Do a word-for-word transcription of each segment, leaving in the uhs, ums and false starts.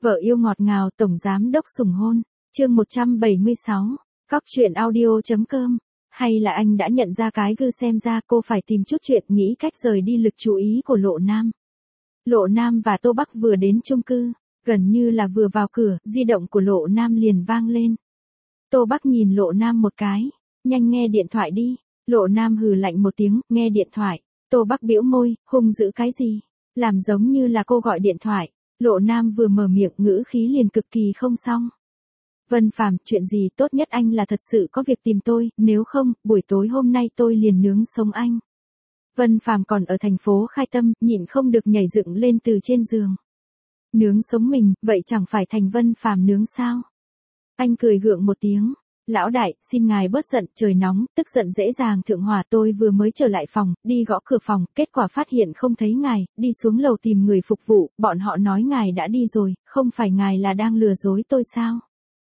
Vợ yêu ngọt ngào tổng giám đốc sủng hôn, chương một trăm bảy mươi sáu, cóc truyện audio.com, hay là anh đã nhận ra cái gư xem ra cô phải tìm chút chuyện nghĩ cách rời đi lực chú ý của Lộ Nam. Lộ Nam và Tô Bắc vừa đến chung cư, gần như là vừa vào cửa, di động của Lộ Nam liền vang lên. Tô Bắc nhìn Lộ Nam một cái, nhanh nghe điện thoại đi. Lộ Nam hừ lạnh một tiếng, nghe điện thoại. Tô Bắc bĩu môi, hung dữ cái gì? Làm giống như là cô gọi điện thoại. Lộ Nam vừa mở miệng ngữ khí liền cực kỳ không xong. Vân Phàm, chuyện gì tốt nhất anh là thật sự có việc tìm tôi, nếu không, buổi tối hôm nay tôi liền nướng sống anh. Vân Phàm còn ở thành phố Khai Tâm, nhịn không được nhảy dựng lên từ trên giường. Nướng sống mình, vậy chẳng phải thành Vân Phàm nướng sao? Anh cười gượng một tiếng. Lão đại, xin ngài bớt giận, trời nóng, tức giận dễ dàng thượng hỏa. Tôi vừa mới trở lại phòng, đi gõ cửa phòng, kết quả phát hiện không thấy ngài, đi xuống lầu tìm người phục vụ, bọn họ nói ngài đã đi rồi, không phải ngài là đang lừa dối tôi sao?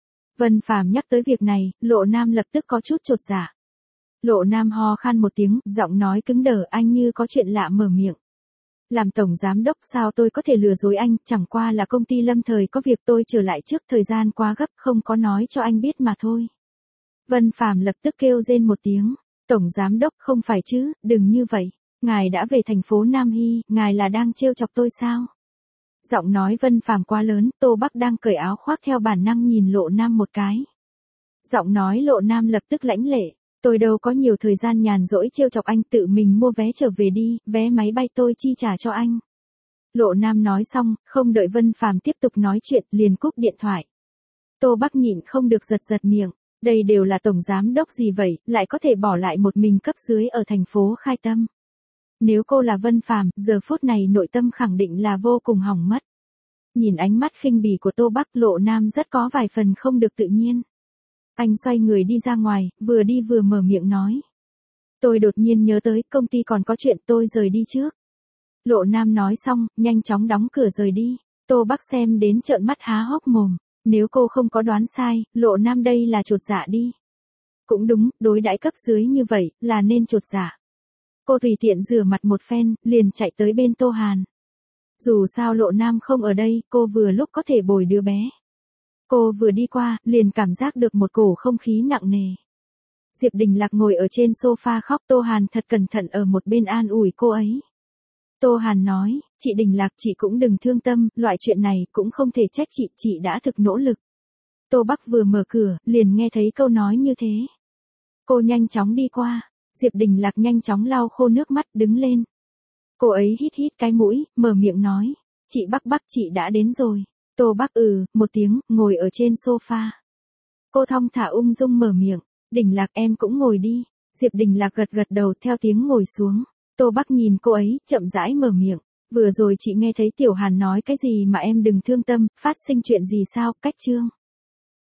Vân Phàm nhắc tới việc này, Lộ Nam lập tức có chút chột dạ. Lộ Nam ho khan một tiếng, giọng nói cứng đờ, anh như có chuyện lạ mở miệng. Làm tổng giám đốc sao tôi có thể lừa dối anh, chẳng qua là công ty lâm thời có việc tôi trở lại trước thời gian quá gấp, không có nói cho anh biết mà thôi. Vân Phàm lập tức kêu rên một tiếng, tổng giám đốc không phải chứ, đừng như vậy, ngài đã về thành phố Nam Hy, ngài là đang trêu chọc tôi sao? Giọng nói Vân Phàm quá lớn, Tô Bắc đang cởi áo khoác theo bản năng nhìn Lộ Nam một cái. Giọng nói Lộ Nam lập tức lãnh lệ, tôi đâu có nhiều thời gian nhàn rỗi trêu chọc anh, tự mình mua vé trở về đi, vé máy bay tôi chi trả cho anh. Lộ Nam nói xong, không đợi Vân Phàm tiếp tục nói chuyện, liền cúp điện thoại. Tô Bắc nhịn không được giật giật miệng. Đây đều là tổng giám đốc gì vậy, lại có thể bỏ lại một mình cấp dưới ở thành phố Khai Tâm. Nếu cô là Vân Phàm, giờ phút này nội tâm khẳng định là vô cùng hỏng mất. Nhìn ánh mắt khinh bỉ của Tô Bắc, Lộ Nam rất có vài phần không được tự nhiên. Anh xoay người đi ra ngoài, vừa đi vừa mở miệng nói. Tôi đột nhiên nhớ tới công ty còn có chuyện, tôi rời đi trước. Lộ Nam nói xong, nhanh chóng đóng cửa rời đi. Tô Bắc xem đến trợn mắt há hốc mồm. Nếu cô không có đoán sai, Lộ Nam đây là chột dạ đi. Cũng đúng, đối đãi cấp dưới như vậy, là nên chột dạ. Cô tùy tiện rửa mặt một phen, liền chạy tới bên Tô Hàn. Dù sao Lộ Nam không ở đây, cô vừa lúc có thể bồi đứa bé. Cô vừa đi qua, liền cảm giác được một cổ không khí nặng nề. Diệp Đình Lạc ngồi ở trên sofa khóc, Tô Hàn thật cẩn thận ở một bên an ủi cô ấy. Tô Hàn nói, chị Đình Lạc, chị cũng đừng thương tâm, loại chuyện này cũng không thể trách chị, chị đã thực nỗ lực. Tô Bắc vừa mở cửa, liền nghe thấy câu nói như thế. Cô nhanh chóng đi qua, Diệp Đình Lạc nhanh chóng lau khô nước mắt, đứng lên. Cô ấy hít hít cái mũi, mở miệng nói, chị Bắc Bắc, chị đã đến rồi. Tô Bắc ừ, một tiếng, ngồi ở trên sofa. Cô thong thả ung dung mở miệng, Đình Lạc em cũng ngồi đi. Diệp Đình Lạc gật gật đầu theo tiếng ngồi xuống. Tô Bắc nhìn cô ấy, chậm rãi mở miệng. Vừa rồi chị nghe thấy Tiểu Hàn nói cái gì mà em đừng thương tâm, phát sinh chuyện gì sao, cách chương.